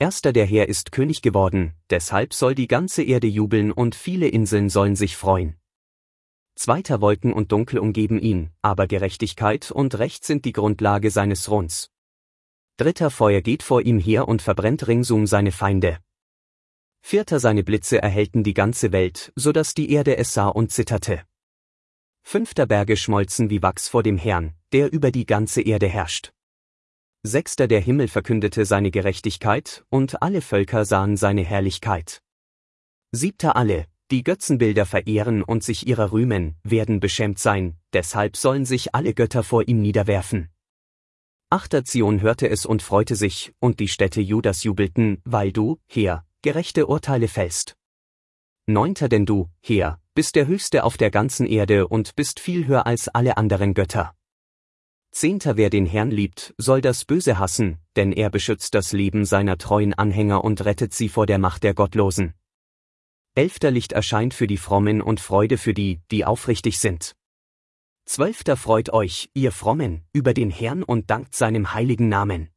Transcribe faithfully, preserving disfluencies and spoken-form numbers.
Erster der Herr ist König geworden, deshalb soll die ganze Erde jubeln und viele Inseln sollen sich freuen. Zweiter Wolken und Dunkel umgeben ihn, aber Gerechtigkeit und Recht sind die Grundlage seines Throns. Dritter Feuer geht vor ihm her und verbrennt ringsum seine Feinde. Vierter seine Blitze erhellten die ganze Welt, so dass die Erde es sah und zitterte. Fünfter Berge schmolzen wie Wachs vor dem Herrn, der über die ganze Erde herrscht. Sechster der Himmel verkündete seine Gerechtigkeit, und alle Völker sahen seine Herrlichkeit. Siebter alle, die Götzenbilder verehren und sich ihrer rühmen, werden beschämt sein, deshalb sollen sich alle Götter vor ihm niederwerfen. Achter Zion hörte es und freute sich, und die Städte Judas jubelten, weil du, Herr, gerechte Urteile fällst. Neunter denn du, Herr, bist der Höchste auf der ganzen Erde und bist viel höher als alle anderen Götter. Zehnter wer den Herrn liebt, soll das Böse hassen, denn er beschützt das Leben seiner treuen Anhänger und rettet sie vor der Macht der Gottlosen. Elfter Licht erscheint für die Frommen und Freude für die, die aufrichtig sind. Zwölfter freut euch, ihr Frommen, über den Herrn und dankt seinem heiligen Namen.